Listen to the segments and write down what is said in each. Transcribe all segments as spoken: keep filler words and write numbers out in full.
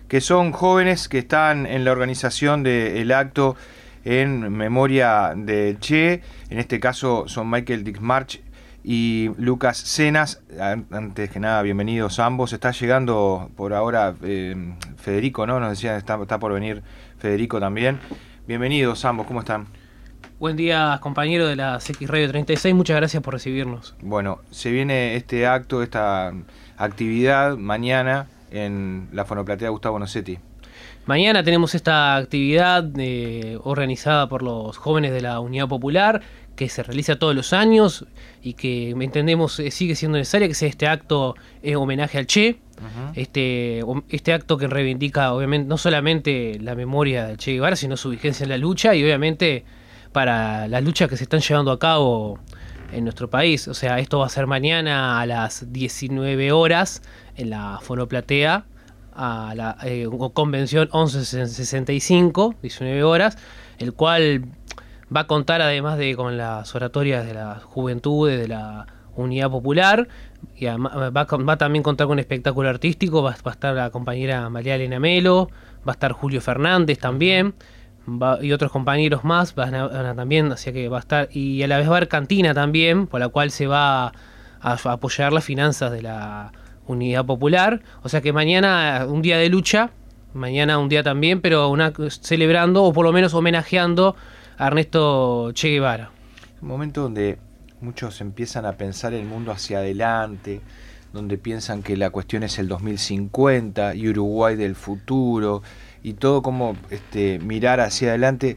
que son jóvenes que están en la organización del acto en memoria del Che. En este caso son Michael Dixmarch y Lucas Cenas. Antes que nada, bienvenidos ambos. Está llegando por ahora eh, Federico, ¿no? Nos decían, está, está por venir Federico también. Bienvenidos ambos, ¿cómo están? Buen día, compañero de la X Radio treinta y seis, muchas gracias por recibirnos. Bueno, se viene este acto, esta actividad mañana en la Fonoplatea Gustavo Nocetti. Mañana tenemos esta actividad eh, organizada por los jóvenes de la Unidad Popular, que se realiza todos los años y que entendemos eh, sigue siendo necesaria, que sea este acto en homenaje al Che. Uh-huh. este, este acto que reivindica obviamente no solamente la memoria del Che Guevara, sino su vigencia en la lucha y obviamente para las luchas que se están llevando a cabo en nuestro país. O sea, esto va a ser mañana a las diecinueve horas en la Fonoplatea, a la eh, convención once sesenta y cinco, diecinueve horas, el cual va a contar además de con las oratorias de las juventudes de la Unidad Popular, y además va, va a también contar con un espectáculo artístico. Va, va a estar la compañera María Elena Melo, va a estar Julio Fernández también, va, y otros compañeros más van a, van a también, así que va a estar, y a la vez va a haber cantina también, por la cual se va a, a apoyar las finanzas de la Unidad Popular. O sea que mañana un día de lucha, mañana un día también, pero una, celebrando o por lo menos homenajeando a Ernesto Che Guevara. Un momento donde muchos empiezan a pensar el mundo hacia adelante, donde piensan que la cuestión es el dos mil cincuenta y Uruguay del futuro y todo como este, mirar hacia adelante.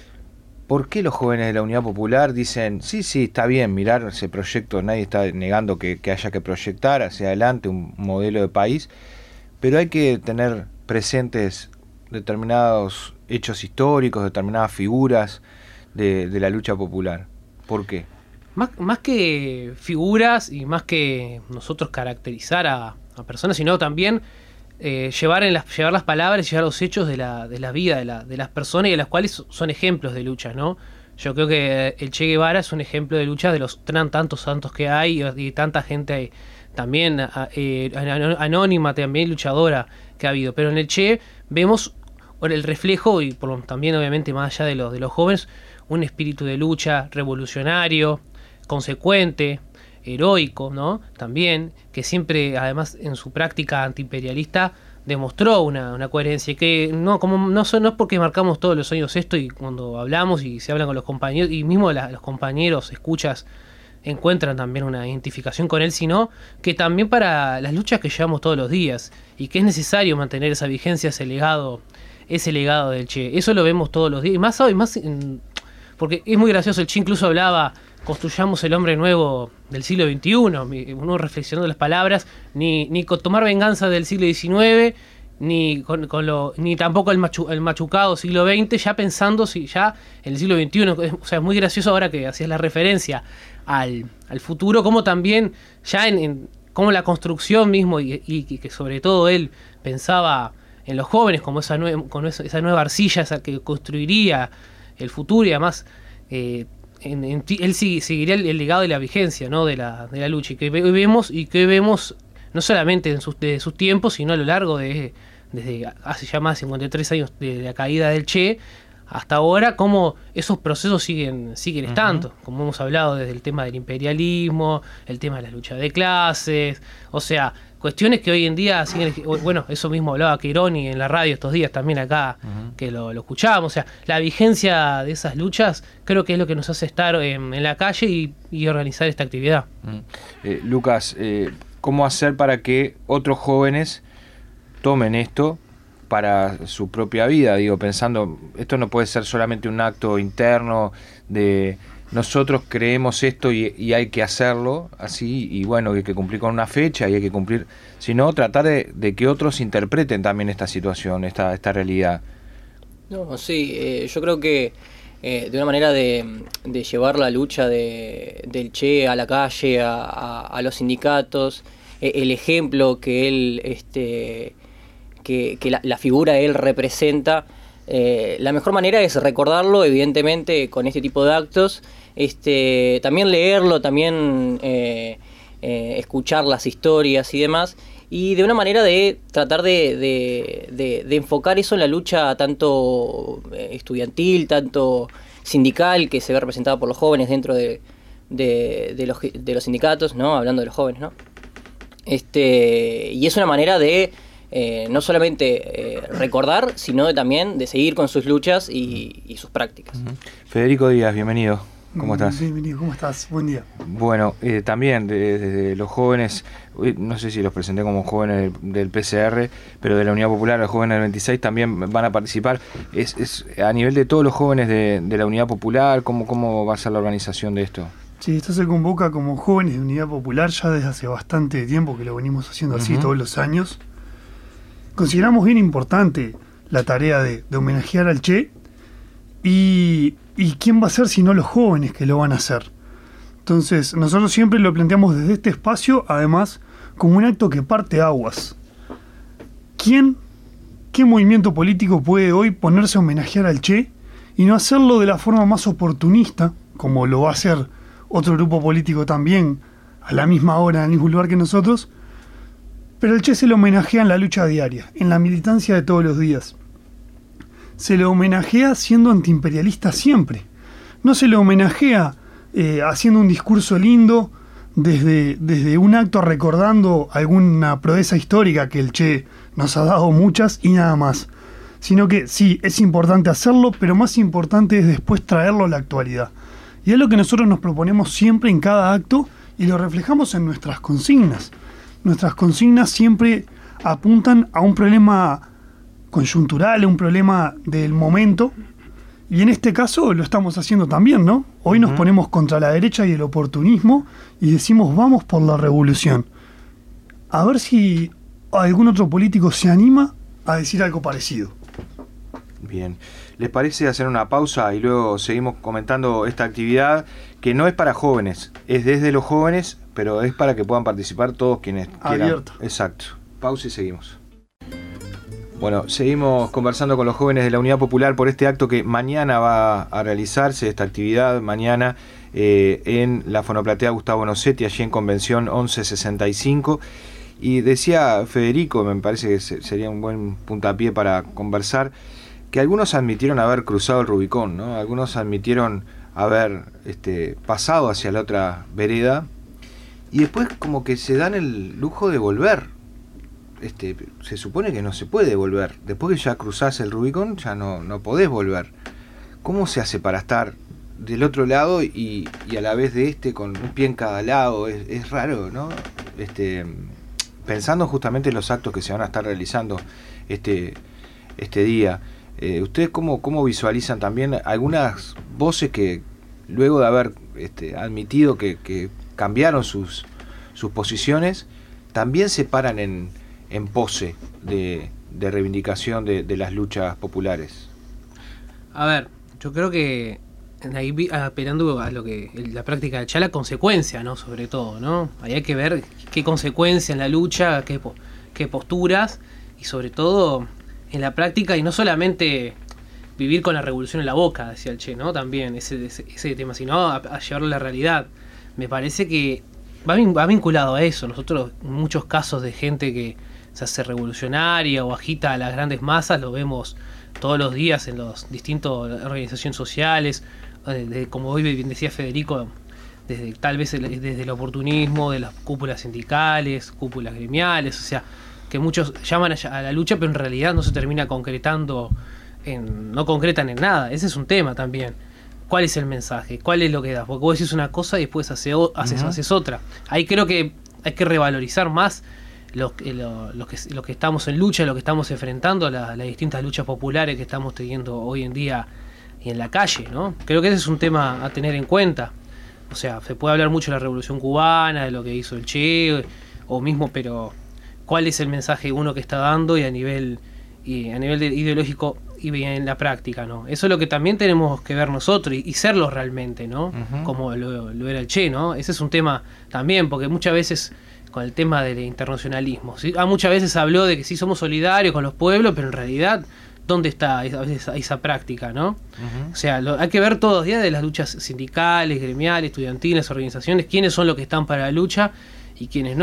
¿Por qué los jóvenes de la Unidad Popular dicen, sí, sí, está bien mirar ese proyecto, nadie está negando que, que haya que proyectar hacia adelante un modelo de país, pero hay que tener presentes determinados hechos históricos, determinadas figuras de, de la lucha popular? ¿Por qué? Más, más que figuras y más que nosotros caracterizar a, a personas, sino también eh, llevar, en las, llevar las palabras y llevar los hechos de la, de la vida de, la, de las personas y de las cuales son ejemplos de lucha, ¿no? Yo creo que el Che Guevara es un ejemplo de lucha de los tantos santos que hay y, y tanta gente también eh, anónima, también luchadora que ha habido. Pero en el Che vemos el reflejo y por, también obviamente más allá de, lo, de los jóvenes, un espíritu de lucha revolucionario, consecuente, heroico, ¿no? También, que siempre, además, en su práctica antiimperialista, demostró una, una coherencia, que no, como no, no es porque marcamos todos los años esto y cuando hablamos y se hablan con los compañeros, y mismo la, los compañeros, escuchas, encuentran también una identificación con él, sino que también para las luchas que llevamos todos los días, y que es necesario mantener esa vigencia, ese legado, ese legado del Che. Eso lo vemos todos los días, y más hoy, más en, porque es muy gracioso, el Che incluso hablaba, construyamos el hombre nuevo del siglo veintiuno, uno reflexionando las palabras, ni, ni con tomar venganza del siglo diecinueve, ni con, con lo, ni tampoco el, machu, el machucado siglo veinte, ya pensando si ya en el siglo veintiuno. O sea, es muy gracioso ahora que hacías la referencia al, al futuro, como también ya en, en como la construcción mismo, y, y, y que sobre todo él pensaba en los jóvenes como esa, nue con esa, esa nueva arcilla esa que construiría el futuro, y además eh, en, en, él sí, seguiría el, el legado de la vigencia, ¿no? de, la, de la lucha, y que hoy vemos, y que hoy vemos no solamente en sus, de sus tiempos, sino a lo largo de desde hace ya más de cincuenta y tres años de la caída del Che hasta ahora, cómo esos procesos siguen siguen estando, uh-huh. como hemos hablado desde el tema del imperialismo, el tema de la lucha de clases, o sea, cuestiones que hoy en día siguen, bueno, eso mismo hablaba Quironi en la radio estos días también acá, uh-huh. que lo, lo escuchábamos, o sea, la vigencia de esas luchas creo que es lo que nos hace estar en, en la calle y, y organizar esta actividad. Uh-huh. eh, Lucas, eh, ¿cómo hacer para que otros jóvenes tomen esto para su propia vida? Digo, pensando, esto no puede ser solamente un acto interno de nosotros creemos esto y, y hay que hacerlo así, y bueno, hay que cumplir con una fecha y hay que cumplir, sino tratar de, de que otros interpreten también esta situación, esta, esta realidad. No, sí, eh, yo creo que eh, de una manera de, de llevar la lucha de, del Che a la calle, a, a, a los sindicatos, eh, el ejemplo que él, este, que, que la, la figura él representa, eh, la mejor manera es recordarlo, evidentemente, con este tipo de actos, este, también leerlo, también eh, eh, escuchar las historias y demás, y de una manera de tratar de, de, de, de enfocar eso en la lucha tanto estudiantil, tanto sindical, que se ve representada por los jóvenes dentro de, de, de, los, de los sindicatos, ¿no? Hablando de los jóvenes, ¿no? Este, y es una manera de eh, no solamente eh, recordar, sino de, también de seguir con sus luchas y, y sus prácticas. Uh-huh. Federico Díaz, bienvenido. ¿Cómo estás? Bienvenido, ¿cómo estás? Buen día. Bueno, eh, también desde de, de los jóvenes, no sé si los presenté como jóvenes del, del P C R, pero de la Unidad Popular, los jóvenes del veintiséis también van a participar. Es, es a nivel de todos los jóvenes de, de la Unidad Popular, ¿cómo, ¿cómo va a ser la organización de esto? Sí, esto se convoca como jóvenes de Unidad Popular ya desde hace bastante tiempo que lo venimos haciendo así uh-huh. todos los años. Consideramos bien importante la tarea de, de homenajear al Che y, y quién va a ser si no los jóvenes que lo van a hacer. Entonces nosotros siempre lo planteamos desde este espacio, además como un acto que parte aguas. ¿Quién, qué movimiento político puede hoy ponerse a homenajear al Che y no hacerlo de la forma más oportunista, como lo va a hacer otro grupo político también, a la misma hora, en el mismo lugar que nosotros? Pero el Che se lo homenajea en la lucha diaria, en la militancia de todos los días. Se lo homenajea siendo antiimperialista siempre. No se lo homenajea eh, haciendo un discurso lindo desde, desde un acto recordando alguna proeza histórica que el Che nos ha dado muchas y nada más. Sino que sí, es importante hacerlo, pero más importante es después traerlo a la actualidad. Y es lo que nosotros nos proponemos siempre en cada acto y lo reflejamos en nuestras consignas. Nuestras consignas siempre apuntan a un problema coyuntural, un problema del momento, y en este caso lo estamos haciendo también, ¿no? Hoy nos ponemos contra la derecha y el oportunismo y decimos vamos por la revolución. A ver si algún otro político se anima a decir algo parecido. Bien, ¿les parece hacer una pausa y luego seguimos comentando esta actividad que no es para jóvenes, es desde los jóvenes, pero es para que puedan participar todos quienes Abierto. quieran? Exacto. Pausa y seguimos. Bueno, seguimos conversando con los jóvenes de la Unidad Popular por este acto que mañana va a realizarse, esta actividad mañana eh, en la Fonoplatea Gustavo Nocetti, allí en Convención once sesenta y cinco. Y decía Federico, me parece que sería un buen puntapié para conversar, que algunos admitieron haber cruzado el Rubicón, ¿no? Algunos admitieron haber este, pasado hacia la otra vereda y después como que se dan el lujo de volver. Este, se supone que no se puede volver. Después que ya cruzás el Rubicón, ya no, no podés volver. ¿Cómo se hace para estar del otro lado y, y a la vez de este con un pie en cada lado? Es, es raro, ¿no? Este, pensando justamente en los actos que se van a estar realizando este, este día. Eh, ¿Ustedes cómo, cómo visualizan también algunas voces que luego de haber este, admitido que, que cambiaron sus, sus posiciones, también se paran en, en pose de, de reivindicación de, de las luchas populares? A ver, yo creo que ahí apelando a lo que la práctica de Che, la consecuencia, ¿no? Sobre todo, ¿no? Ahí hay que ver qué consecuencia en la lucha, qué, qué posturas y sobre todo en la práctica, y no solamente vivir con la revolución en la boca, decía el Che, ¿no? También ese, ese, ese tema, sino a, a llevarlo a la realidad. Me parece que va, va vinculado a eso. Nosotros, en muchos casos de gente que se hace revolucionaria o agita a las grandes masas, lo vemos todos los días en las distintas organizaciones sociales, de, de, como hoy bien decía Federico, desde tal vez el, desde el oportunismo, de las cúpulas sindicales, cúpulas gremiales, o sea, que muchos llaman a la lucha, pero en realidad no se termina concretando, en, no concretan en nada. Ese es un tema también. ¿Cuál es el mensaje? ¿Cuál es lo que das? Porque vos decís una cosa y después haces, haces, uh-huh. haces otra. Ahí creo que hay que revalorizar más lo, lo, lo, que, lo que estamos en lucha, lo que estamos enfrentando, la, las distintas luchas populares que estamos teniendo hoy en día y en la calle, ¿no? Creo que ese es un tema a tener en cuenta. O sea, se puede hablar mucho de la Revolución Cubana, de lo que hizo el Che, o mismo, pero ¿cuál es el mensaje uno que está dando y a nivel y a nivel de ideológico y en la práctica, ¿no? Eso es lo que también tenemos que ver nosotros y, y serlo realmente, ¿no? Uh-huh. Como lo, lo era el Che, ¿no? Ese es un tema también, porque muchas veces con el tema del internacionalismo, ¿sí? Ah, muchas veces habló de que sí somos solidarios con los pueblos, pero en realidad, ¿dónde está esa, esa, esa práctica, ¿no? Uh-huh. O sea, lo, hay que ver todos los días de las luchas sindicales, gremiales, estudiantiles, organizaciones, quiénes son los que están para la lucha y quiénes no.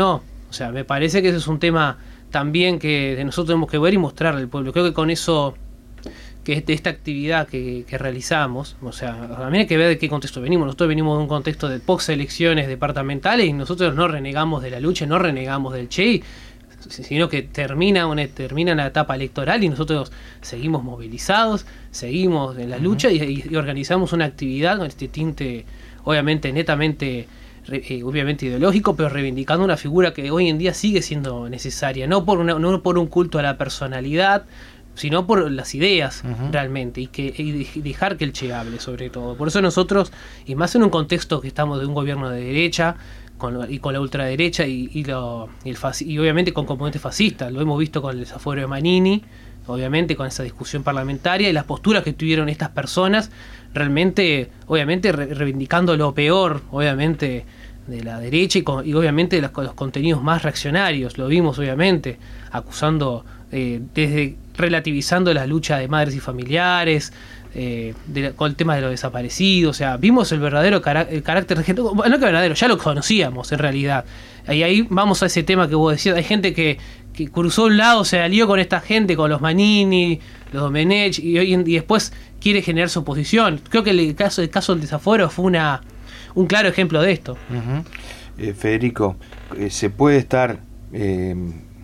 O sea, me parece que ese es un tema también que nosotros tenemos que ver y mostrarle al pueblo. Creo que con eso, que de esta actividad que, que realizamos, o sea, también hay que ver de qué contexto venimos. Nosotros venimos de un contexto de post elecciones departamentales y nosotros no renegamos de la lucha, no renegamos del Che, sino que termina una termina la etapa electoral y nosotros seguimos movilizados, seguimos en la lucha uh-huh. y, y organizamos una actividad con este tinte, obviamente, netamente, eh, obviamente ideológico, pero reivindicando una figura que hoy en día sigue siendo necesaria, no por una, no por un culto a la personalidad, sino por las ideas uh-huh. realmente, y que y dejar que el Che hable sobre todo. Por eso nosotros, y más en un contexto que estamos de un gobierno de derecha, Con, y con la ultraderecha y, y, lo, y, el faci, y obviamente con componentes fascistas. Lo hemos visto con el desafuero de Manini, obviamente con esa discusión parlamentaria y las posturas que tuvieron estas personas, realmente, obviamente re, reivindicando lo peor, obviamente, de la derecha y, con, y obviamente de los, los contenidos más reaccionarios. Lo vimos, obviamente, acusando, eh, desde relativizando la lucha de madres y familiares, Eh, de, con el tema de los desaparecidos. O sea, vimos el verdadero cara, el carácter de gente, no que verdadero, ya lo conocíamos en realidad. Y ahí vamos a ese tema que vos decías, hay gente que, que cruzó un lado, se alió con esta gente, con los Manini, los Domenech, y, y, y después quiere generar su oposición. Creo que el caso, el caso del desafuero fue una un claro ejemplo de esto. Uh-huh. eh, Federico, eh, se puede estar eh,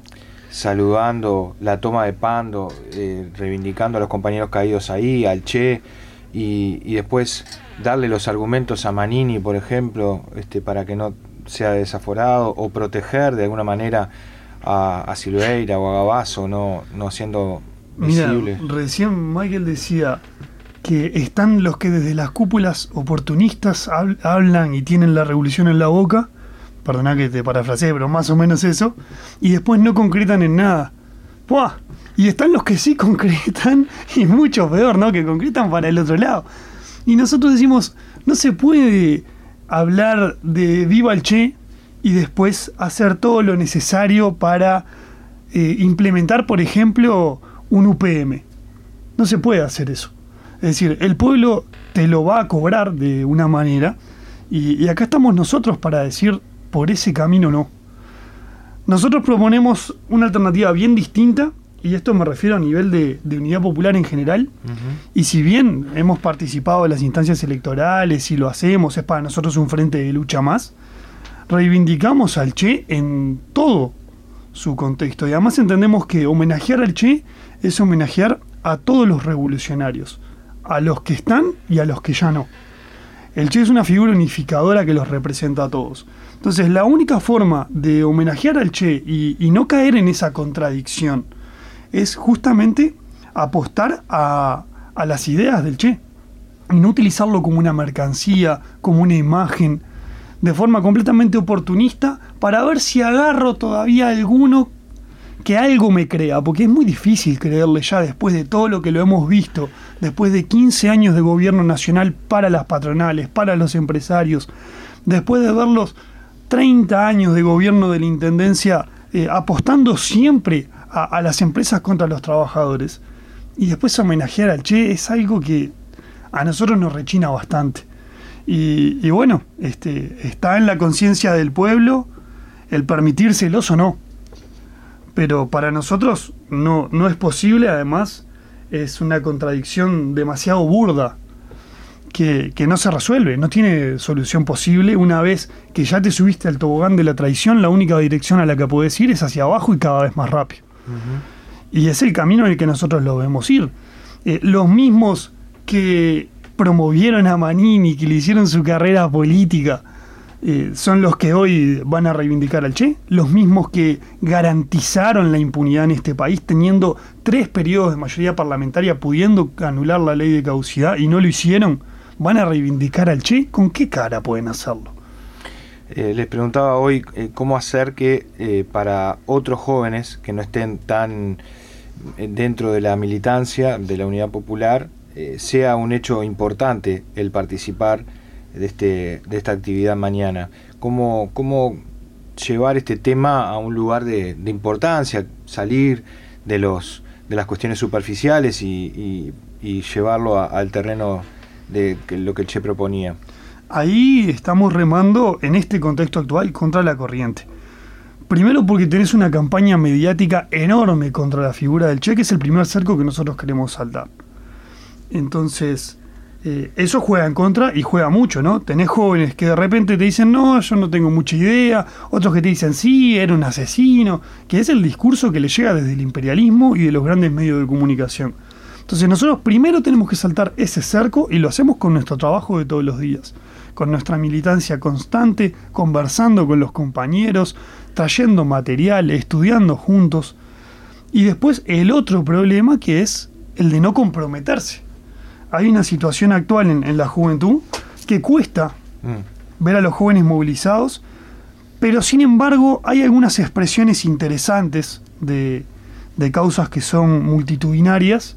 saludando la toma de Pando, eh, reivindicando a los compañeros caídos ahí, al Che, y, y después darle los argumentos a Manini, por ejemplo, este, para que no sea desaforado, o proteger de alguna manera a, a Silveira o a Gabazo, no, no siendo visible. Mira, recién Michael decía que están los que desde las cúpulas oportunistas hablan y tienen la revolución en la boca, perdona que te parafraseé, pero más o menos eso, y después no concretan en nada. ¡Puah! Y están los que sí concretan, y mucho peor, ¿no? Que concretan para el otro lado. Y nosotros decimos, no se puede hablar de viva el Che y después hacer todo lo necesario para eh, implementar, por ejemplo, un U P M. No se puede hacer eso. Es decir, el pueblo te lo va a cobrar de una manera, y, y acá estamos nosotros para decir, por ese camino no. Nosotros proponemos una alternativa bien distinta, y esto me refiero a nivel de, de Unidad Popular en general, uh-huh. y si bien hemos participado en las instancias electorales y lo hacemos, es para nosotros un frente de lucha más, reivindicamos al Che en todo su contexto, y además entendemos que homenajear al Che es homenajear a todos los revolucionarios, a los que están y a los que ya no. El Che es una figura unificadora que los representa a todos. Entonces, la única forma de homenajear al Che y, y no caer en esa contradicción es justamente apostar a, a las ideas del Che y no utilizarlo como una mercancía, como una imagen, de forma completamente oportunista para ver si agarro todavía alguno que algo me crea, porque es muy difícil creerle ya después de todo lo que lo hemos visto, después de quince años de gobierno nacional para las patronales, para los empresarios, después de verlos treinta años de gobierno de la Intendencia eh, apostando siempre a, a las empresas contra los trabajadores, y después homenajear al Che es algo que a nosotros nos rechina bastante. Y, y bueno, este, está en la conciencia del pueblo el permitírselos o no. Pero para nosotros no, no es posible, además es una contradicción demasiado burda que, que no se resuelve, no tiene solución posible. Una vez que ya te subiste al tobogán de la traición, la única dirección a la que podés ir es hacia abajo y cada vez más rápido. Uh-huh. Y es el camino en el que nosotros lo debemos ir. Eh, los mismos que promovieron a Manini, que le hicieron su carrera política, Eh, son los que hoy van a reivindicar al Che, los mismos que garantizaron la impunidad en este país, teniendo tres periodos de mayoría parlamentaria, pudiendo anular la ley de caducidad y no lo hicieron, van a reivindicar al Che. ¿Con qué cara pueden hacerlo? Eh, les preguntaba hoy eh, cómo hacer que eh, para otros jóvenes que no estén tan dentro de la militancia de la Unidad Popular eh, sea un hecho importante el participar de este de esta actividad mañana. ¿Cómo, cómo llevar este tema a un lugar de, de importancia, salir de los de las cuestiones superficiales y, y, y llevarlo a, al terreno de que, lo que el Che proponía? Ahí estamos remando en este contexto actual contra la corriente, Primero porque tenés una campaña mediática enorme contra la figura del Che, que es el primer cerco que nosotros queremos saltar. Entonces, eh, eso juega en contra y juega mucho, ¿no? Tenés jóvenes que de repente te dicen, no, yo no tengo mucha idea. Otros que te dicen, sí, era un asesino. Que es el discurso que le llega desde el imperialismo y de los grandes medios de comunicación. Entonces nosotros primero tenemos que saltar ese cerco y lo hacemos con nuestro trabajo de todos los días. Con nuestra militancia constante, conversando con los compañeros, trayendo material, estudiando juntos. Y después el otro problema que es el de no comprometerse. Hay una situación actual en, en la juventud que cuesta mm. ver a los jóvenes movilizados, pero sin embargo hay algunas expresiones interesantes de, de causas que son multitudinarias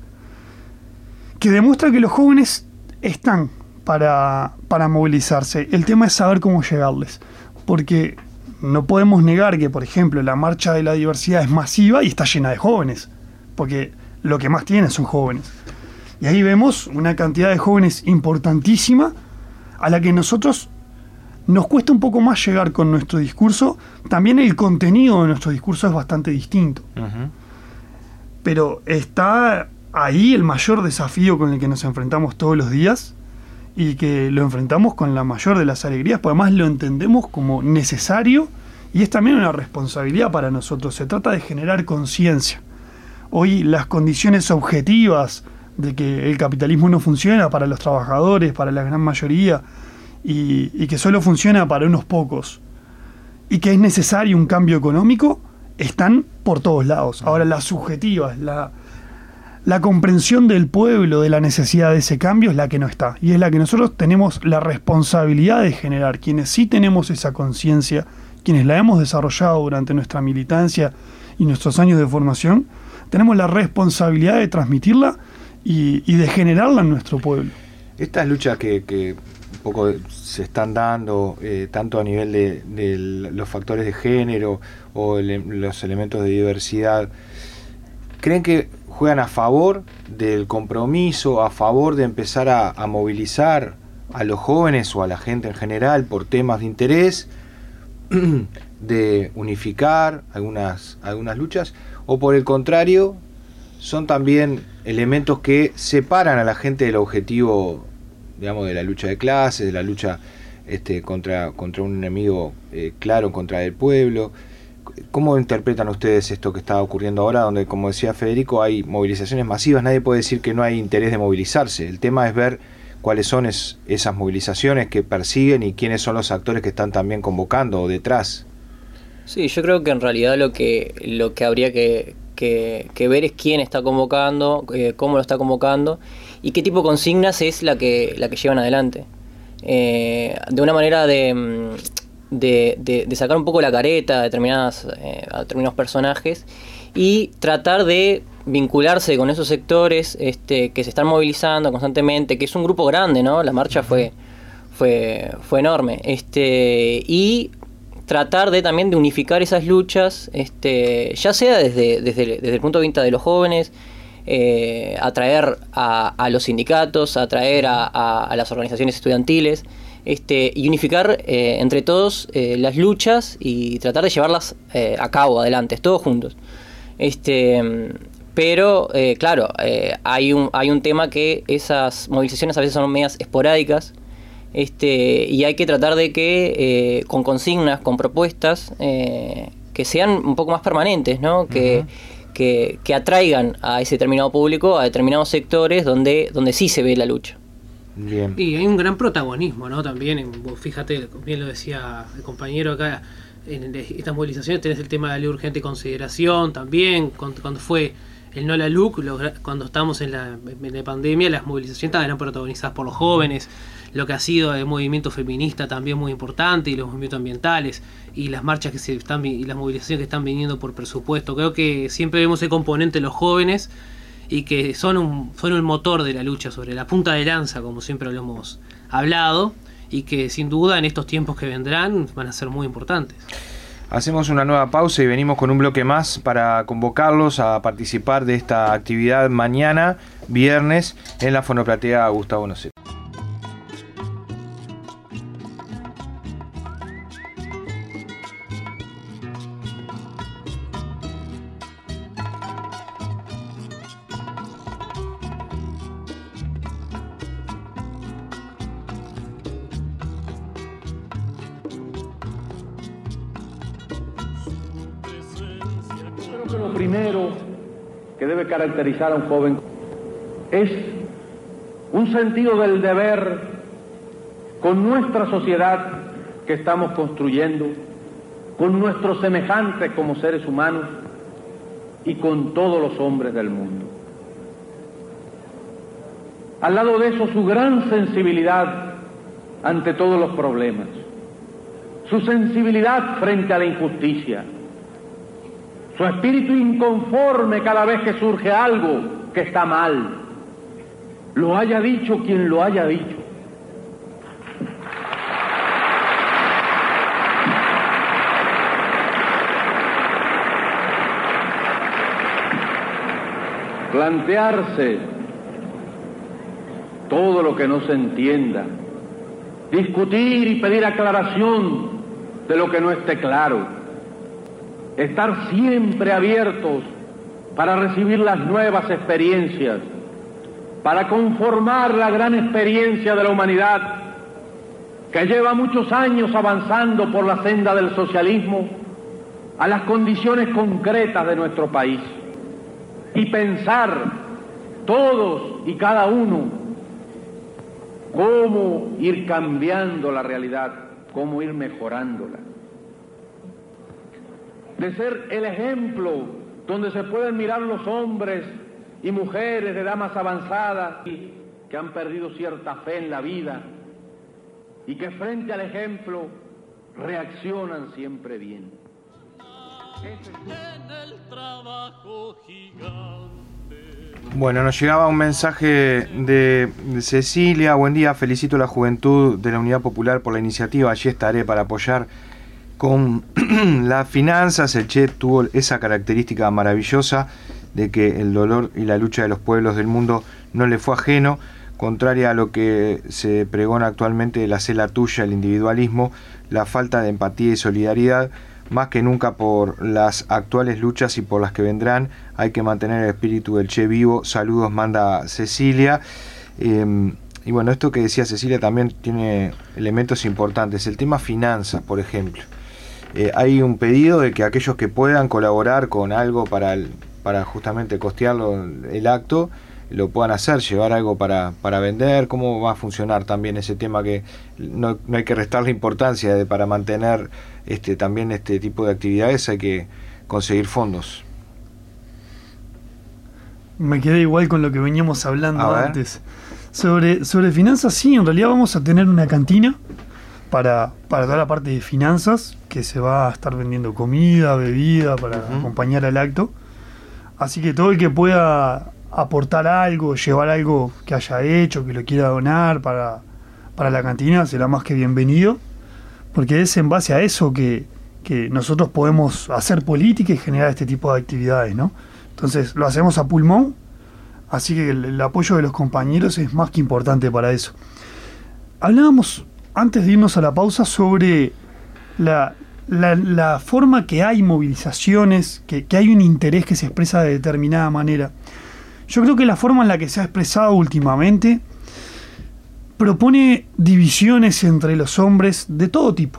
que demuestran que los jóvenes están para, para movilizarse. El tema es saber cómo llegarles, porque no podemos negar que, por ejemplo, la marcha de la diversidad es masiva y está llena de jóvenes, porque lo que más tienen son jóvenes. Y ahí vemos una cantidad de jóvenes importantísima a la que nosotros nos cuesta un poco más llegar con nuestro discurso. También el contenido de nuestro discurso es bastante distinto. Uh-huh. Pero está ahí el mayor desafío con el que nos enfrentamos todos los días y que lo enfrentamos con la mayor de las alegrías, porque además lo entendemos como necesario y es también una responsabilidad para nosotros. Se trata de generar conciencia. Hoy las condiciones objetivas de que el capitalismo no funciona para los trabajadores, para la gran mayoría, y, y que solo funciona para unos pocos, y que es necesario un cambio económico, están por todos lados. Ahora las subjetivas, la, la comprensión del pueblo de la necesidad de ese cambio es la que no está, y es la que nosotros tenemos la responsabilidad de generar, quienes sí tenemos esa conciencia, quienes la hemos desarrollado durante nuestra militancia y nuestros años de formación, tenemos la responsabilidad de transmitirla y, y de generarla en nuestro pueblo. Estas luchas que, que un poco se están dando, eh, tanto a nivel de, de los factores de género o el, los elementos de diversidad, ¿creen que juegan a favor del compromiso, a favor de empezar a, a movilizar a los jóvenes o a la gente en general por temas de interés, de unificar algunas, algunas luchas, o por el contrario son también elementos que separan a la gente del objetivo, digamos, de la lucha de clases, de la lucha este, contra, contra un enemigo eh, claro, contra el pueblo? ¿Cómo interpretan ustedes esto que está ocurriendo ahora, donde, como decía Federico, hay movilizaciones masivas? Nadie puede decir que no hay interés de movilizarse. El tema es ver cuáles son es, esas movilizaciones que persiguen y quiénes son los actores que están también convocando o detrás. Sí, yo creo que en realidad lo que, lo que habría que, que, que ver es quién está convocando, eh, cómo lo está convocando y qué tipo de consignas es la que, la que llevan adelante. Eh, de una manera de, de, de, de sacar un poco la careta a, determinadas, eh, a determinados personajes y tratar de vincularse con esos sectores este, que se están movilizando constantemente, que es un grupo grande, ¿no? La marcha fue, fue, fue enorme. Este, y tratar de también de unificar esas luchas, este, ya sea desde, desde, desde el punto de vista de los jóvenes, eh, atraer a, a los sindicatos, atraer a, a, a las organizaciones estudiantiles, este, y unificar eh, entre todos eh, las luchas y tratar de llevarlas eh, a cabo, adelante, todos juntos. Este, pero, eh, claro, eh, hay, un, hay un tema que esas movilizaciones a veces son medias esporádicas, Este, y hay que tratar de que eh, con consignas, con propuestas eh, que sean un poco más permanentes, ¿no? Que, uh-huh. que, que atraigan a ese determinado público, a determinados sectores donde, donde sí se ve la lucha. Bien. Y hay un gran protagonismo, ¿no? También, en, fíjate, bien lo decía el compañero acá, en estas movilizaciones tenés el tema de la ley de urgente consideración también, cuando, cuando fue el no a la L U C, lo, cuando estábamos en la, en la pandemia, las movilizaciones también eran protagonizadas por los jóvenes, lo que ha sido el movimiento feminista también muy importante, y los movimientos ambientales, y las marchas que se están y las movilizaciones que están viniendo por presupuesto. Creo que siempre vemos el componente de los jóvenes y que son un, son el motor de la lucha, sobre la punta de lanza, como siempre lo hemos hablado, y que sin duda en estos tiempos que vendrán van a ser muy importantes. Hacemos una nueva pausa y venimos con un bloque más para convocarlos a participar de esta actividad mañana, viernes, en la Fonoplatea Gustavo Nocet. Lo primero que debe caracterizar a un joven es un sentido del deber con nuestra sociedad que estamos construyendo, con nuestros semejantes como seres humanos y con todos los hombres del mundo. Al lado de eso, su gran sensibilidad ante todos los problemas, su sensibilidad frente a la injusticia, su espíritu inconforme cada vez que surge algo que está mal, lo haya dicho quien lo haya dicho. Plantearse todo lo que no se entienda, discutir y pedir aclaración de lo que no esté claro, estar siempre abiertos para recibir las nuevas experiencias, para conformar la gran experiencia de la humanidad que lleva muchos años avanzando por la senda del socialismo a las condiciones concretas de nuestro país, y pensar todos y cada uno cómo ir cambiando la realidad, cómo ir mejorándola. De ser el ejemplo donde se pueden mirar los hombres y mujeres de edad más avanzada que han perdido cierta fe en la vida y que frente al ejemplo reaccionan siempre bien. En el trabajo gigante. Bueno, nos llegaba un mensaje de Cecilia. Buen día, felicito a la juventud de la Unidad Popular por la iniciativa. Allí estaré para apoyar con las finanzas. El Che tuvo esa característica maravillosa de que el dolor y la lucha de los pueblos del mundo no le fue ajeno, contraria a lo que se pregona actualmente, el hacer la tuya, el individualismo, la falta de empatía y solidaridad. Más que nunca por las actuales luchas y por las que vendrán, hay que mantener el espíritu del Che vivo. Saludos, manda Cecilia. Eh, y bueno, esto que decía Cecilia también tiene elementos importantes. El tema finanzas, por ejemplo. Eh, hay un pedido de que aquellos que puedan colaborar con algo para, el, para justamente costearlo el acto, lo puedan hacer, llevar algo para, para vender. ¿Cómo va a funcionar también ese tema? Que no, no hay que restarle importancia de, para mantener este también este tipo de actividades, hay que conseguir fondos. Me quedé igual con lo que veníamos hablando antes. Sobre, sobre finanzas, sí, en realidad vamos a tener una cantina para, para toda la parte de finanzas, que se va a estar vendiendo comida, bebida, para uh-huh. acompañar al acto. Así que todo el que pueda aportar algo, llevar algo que haya hecho, que lo quiera donar para, para la cantina, será más que bienvenido, porque es en base a eso que, que nosotros podemos hacer política y generar este tipo de actividades, ¿no? Entonces lo hacemos a pulmón, así que el, el apoyo de los compañeros es más que importante para eso. Hablábamos antes de irnos a la pausa sobre la, la, la forma que hay movilizaciones, que, que hay un interés que se expresa de determinada manera. Yo creo que la forma en la que se ha expresado últimamente propone divisiones entre los hombres de todo tipo.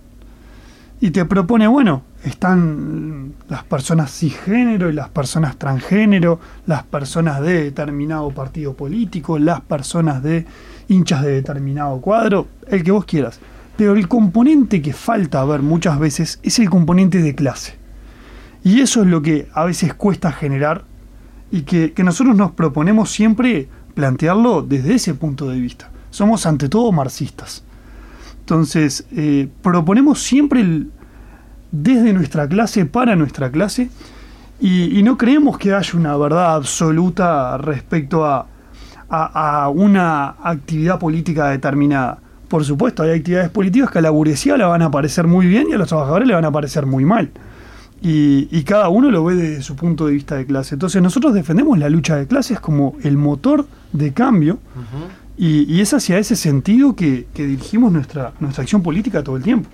Y te propone, bueno, están las personas cisgénero y las personas transgénero, las personas de determinado partido político, las personas de hinchas de determinado cuadro, el que vos quieras. Pero el componente que falta ver muchas veces es el componente de clase. Y eso es lo que a veces cuesta generar y que, que nosotros nos proponemos siempre plantearlo desde ese punto de vista. Somos ante todo marxistas. Entonces, eh, proponemos siempre el, desde nuestra clase, para nuestra clase, y, y no creemos que haya una verdad absoluta respecto a, a, a una actividad política determinada. Por supuesto, hay actividades políticas que a la burguesía le van a parecer muy bien y a los trabajadores le van a parecer muy mal. Y, y cada uno lo ve desde su punto de vista de clase. Entonces nosotros defendemos la lucha de clases como el motor de cambio, uh-huh. y, y es hacia ese sentido que, que dirigimos nuestra, nuestra acción política todo el tiempo.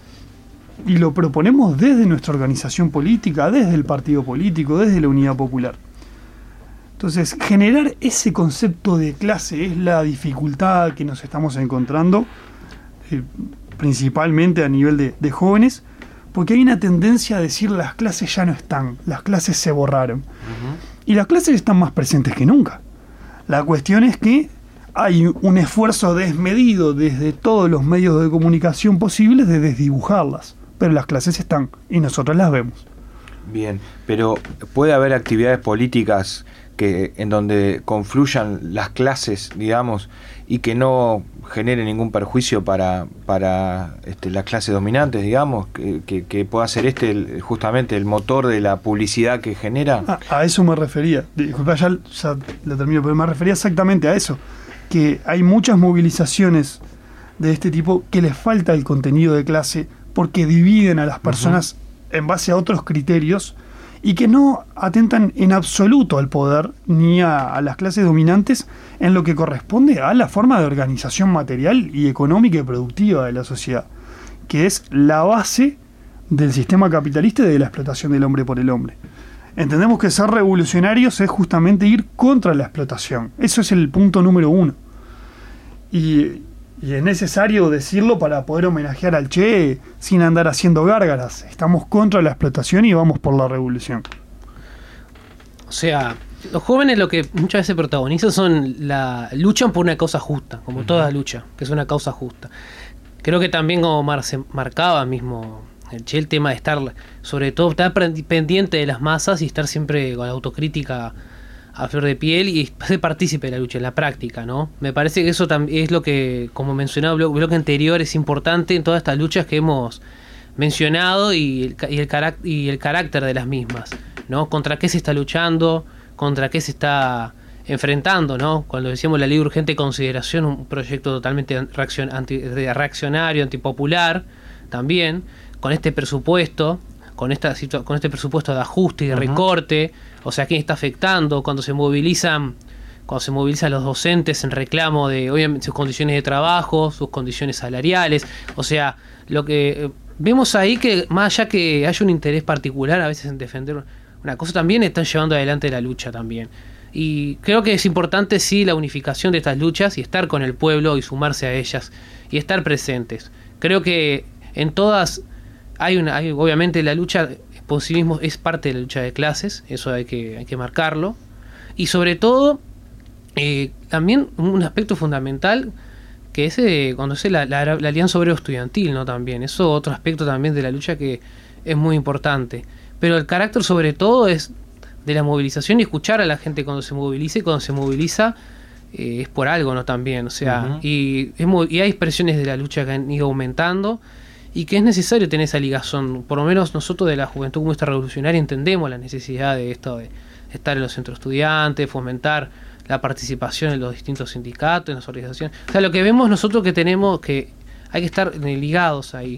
Y lo proponemos desde nuestra organización política, desde el partido político, desde la Unidad Popular. Entonces, generar ese concepto de clase es la dificultad que nos estamos encontrando, eh, principalmente a nivel de, de jóvenes, porque hay una tendencia a decir las clases ya no están, las clases se borraron. Uh-huh. Y las clases están más presentes que nunca. La cuestión es que hay un esfuerzo desmedido desde todos los medios de comunicación posibles de desdibujarlas, pero las clases están y nosotros las vemos. Bien, pero puede haber actividades políticas que en donde confluyan las clases, digamos, y que no genere ningún perjuicio para, para este, las clases dominantes, digamos, que, que, que pueda ser este el, justamente el motor de la publicidad que genera. A, a eso me refería, disculpa, ya, ya lo termino, pero me refería exactamente a eso, que hay muchas movilizaciones de este tipo que les falta el contenido de clase porque dividen a las personas uh-huh. en base a otros criterios y que no atentan en absoluto al poder ni a, a las clases dominantes en lo que corresponde a la forma de organización material y económica y productiva de la sociedad, que es la base del sistema capitalista y de la explotación del hombre por el hombre. Entendemos que ser revolucionarios es justamente ir contra la explotación. Eso es el punto número uno. Y, y es necesario decirlo para poder homenajear al Che sin andar haciendo gárgaras. Estamos contra la explotación y vamos por la revolución. O sea, los jóvenes lo que muchas veces protagonizan son la luchan por una causa justa, como uh-huh. toda lucha, que es una causa justa. Creo que también como Mar se marcaba mismo el Che, el tema de estar, sobre todo, estar pendiente de las masas y estar siempre con la autocrítica a flor de piel y ser partícipe de la lucha, en la práctica, ¿no? Me parece que eso también es lo que, como mencionaba el bloque anterior, es importante en todas estas luchas que hemos mencionado y el, y el, carac- y el carácter de las mismas, ¿no? Contra qué se está luchando, contra qué se está enfrentando, ¿no? Cuando decíamos la ley de urgente consideración, un proyecto totalmente reaccion- anti- reaccionario, antipopular, también, con este presupuesto, con esta situa- con este presupuesto de ajuste y de uh-huh. recorte, o sea, ¿quién está afectando? Cuando se movilizan, cuando se movilizan los docentes en reclamo de, obviamente, sus condiciones de trabajo, sus condiciones salariales, o sea, lo que eh, vemos ahí que más allá que haya un interés particular a veces en defender una cosa, también están llevando adelante la lucha también. Y creo que es importante, sí, la unificación de estas luchas y estar con el pueblo y sumarse a ellas y estar presentes. Creo que en todas hay una, hay, obviamente la lucha por sí mismo es parte de la lucha de clases, eso hay que, hay que marcarlo. Y sobre todo, eh, también un aspecto fundamental que es eh, cuando es la, la, la alianza obrero estudiantil, ¿no? También, eso otro aspecto también de la lucha que es muy importante. Pero el carácter sobre todo es de la movilización y escuchar a la gente cuando se moviliza, y cuando se moviliza eh, es por algo, ¿no? También, o sea, uh-huh. y, es muy, y hay expresiones de la lucha que han ido aumentando y que es necesario tener esa ligazón. Por lo menos nosotros de la Juventud Comunista Revolucionaria entendemos la necesidad de esto, de estar en los centros estudiantes, fomentar la participación en los distintos sindicatos, en las organizaciones. O sea, lo que vemos nosotros que tenemos que hay que estar ligados ahí.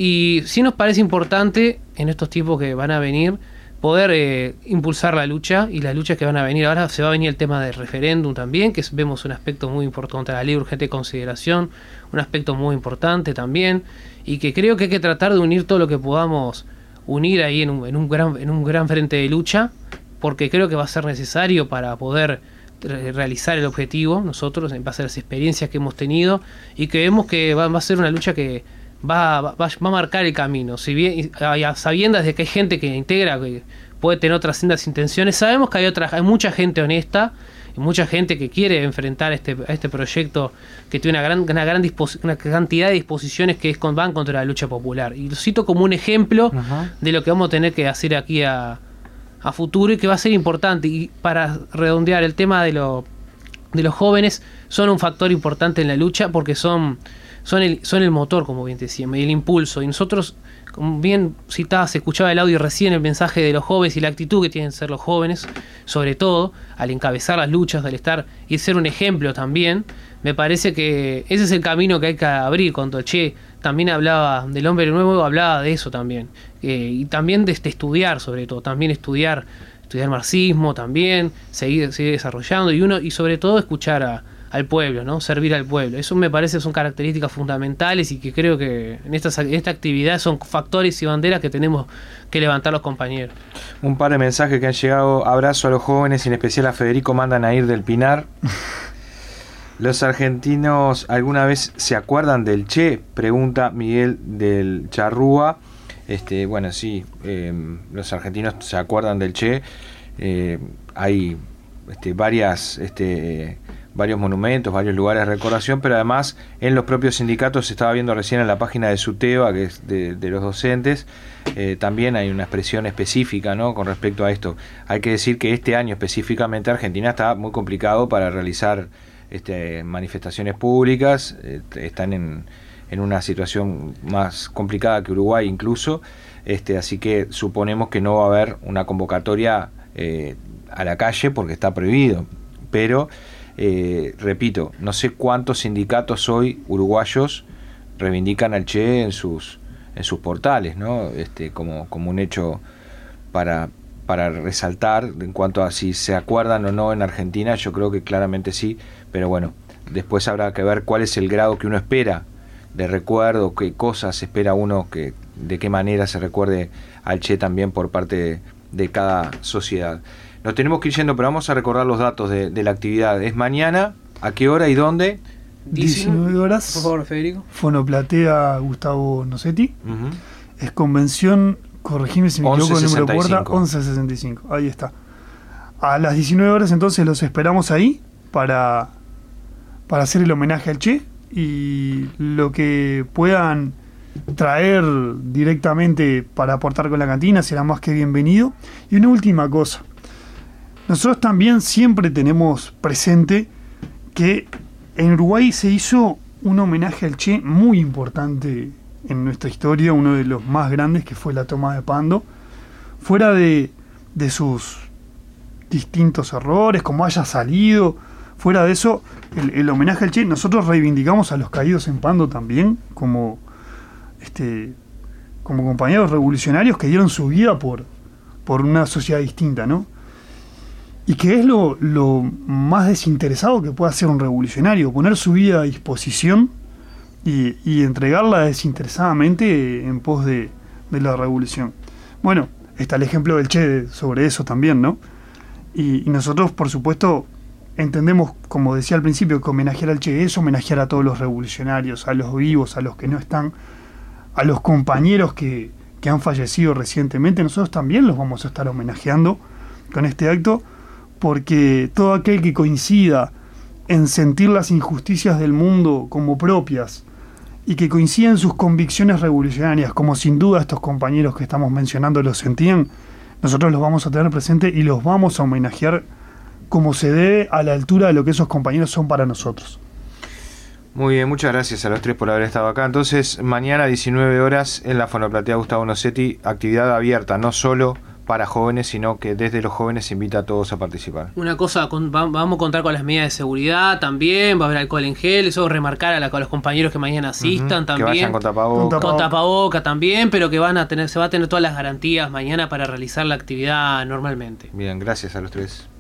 Y sí nos parece importante en estos tiempos que van a venir poder eh, impulsar la lucha y las luchas que van a venir. Ahora se va a venir el tema del referéndum también, que es, vemos un aspecto muy importante, la ley de urgente consideración, un aspecto muy importante también, y que creo que hay que tratar de unir todo lo que podamos unir ahí en un, en un gran en un gran frente de lucha, porque creo que va a ser necesario para poder re- realizar el objetivo nosotros en base a las experiencias que hemos tenido y que vemos que va, va a ser una lucha que Va, va, va a marcar el camino, si bien a sabiendas de que hay gente que integra, que puede tener otras sendas intenciones, sabemos que hay otras, hay mucha gente honesta y mucha gente que quiere enfrentar este, a este proyecto que tiene una gran, una gran dispos, una cantidad de disposiciones que es con, van contra la lucha popular. Y lo cito como un ejemplo uh-huh. de lo que vamos a tener que hacer aquí a, a futuro y que va a ser importante. Y para redondear el tema de, lo, de los jóvenes, son un factor importante en la lucha porque son Son el, son el motor, como bien decíamos, y el impulso. Y nosotros, como bien citaba, se escuchaba el audio recién, el mensaje de los jóvenes y la actitud que tienen que ser los jóvenes, sobre todo al encabezar las luchas, al estar y ser un ejemplo también. Me parece que ese es el camino que hay que abrir. Cuando Che también hablaba del hombre nuevo, hablaba de eso también. Eh, y también de este estudiar, sobre todo, también estudiar, estudiar marxismo también, seguir, seguir desarrollando y uno y sobre todo escuchar a al pueblo, ¿no? Servir al pueblo. Eso me parece son características fundamentales y que creo que en, estas, en esta actividad son factores y banderas que tenemos que levantar los compañeros. Un par de mensajes que han llegado. Abrazo a los jóvenes, en especial a Federico Mandanair del Pinar. ¿Los argentinos alguna vez se acuerdan del Che? Pregunta Miguel del Charrúa. Este, bueno, sí, eh, los argentinos se acuerdan del Che. Eh, hay este, varias, este, varios monumentos, varios lugares de recordación, pero además en los propios sindicatos, se estaba viendo recién en la página de SUTEBA, que es de, de los docentes, eh, también hay una expresión específica, ¿no?, con respecto a esto. Hay que decir que este año específicamente Argentina está muy complicado para realizar este, manifestaciones públicas, eh, están en, en una situación más complicada que Uruguay incluso, este, así que suponemos que no va a haber una convocatoria eh, a la calle porque está prohibido, pero eh, repito, no sé cuántos sindicatos hoy uruguayos reivindican al Che en sus en sus portales, ¿no? Este, como, como un hecho para, para resaltar en cuanto a si se acuerdan o no en Argentina. Yo creo que claramente sí, pero bueno, después habrá que ver cuál es el grado que uno espera de recuerdo, qué cosas espera uno, que de qué manera se recuerde al Che también por parte de, de cada sociedad. Nos tenemos que ir yendo, pero vamos a recordar los datos de, de la actividad. Es mañana, ¿a qué hora y dónde? diecinueve horas. Por favor, Federico. Fonoplatea Gustavo Nocetti. Uh-huh. Es convención, corregime si me equivoco, el número de puerta, once sesenta y cinco. Ahí está. A las diecinueve horas entonces los esperamos ahí para, para hacer el homenaje al Che, y lo que puedan traer directamente para aportar con la cantina será más que bienvenido. Y una última cosa, nosotros también siempre tenemos presente que en Uruguay se hizo un homenaje al Che muy importante en nuestra historia, uno de los más grandes, que fue la toma de Pando. Fuera de, de sus distintos errores, como haya salido, fuera de eso, el, el homenaje al Che, nosotros reivindicamos a los caídos en Pando también, como, este, como compañeros revolucionarios que dieron su vida por, por una sociedad distinta, ¿no? Y que es lo, lo más desinteresado que puede hacer un revolucionario, poner su vida a disposición y, y entregarla desinteresadamente en pos de, de la revolución. Bueno, está el ejemplo del Che sobre eso también, ¿no? Y, y nosotros, por supuesto, entendemos, como decía al principio, que homenajear al Che es homenajear a todos los revolucionarios, a los vivos, a los que no están, a los compañeros que, que han fallecido recientemente. Nosotros también los vamos a estar homenajeando con este acto, porque todo aquel que coincida en sentir las injusticias del mundo como propias y que coincida en sus convicciones revolucionarias, como sin duda estos compañeros que estamos mencionando lo sentían, nosotros los vamos a tener presente y los vamos a homenajear como se debe, a la altura de lo que esos compañeros son para nosotros. Muy bien, muchas gracias a los tres por haber estado acá. Entonces, mañana diecinueve horas en la Fonoplatea Gustavo Nocetti, actividad abierta, no solo para jóvenes, sino que desde los jóvenes se invita a todos a participar. Una cosa, con, va, vamos a contar con las medidas de seguridad también, va a haber alcohol en gel, eso remarcar a, la, a los compañeros que mañana asistan, uh-huh, también. Que vayan con tapaboca. Con tapaboca también, pero que van a tener, se va a tener todas las garantías mañana para realizar la actividad normalmente. Bien, gracias a los tres.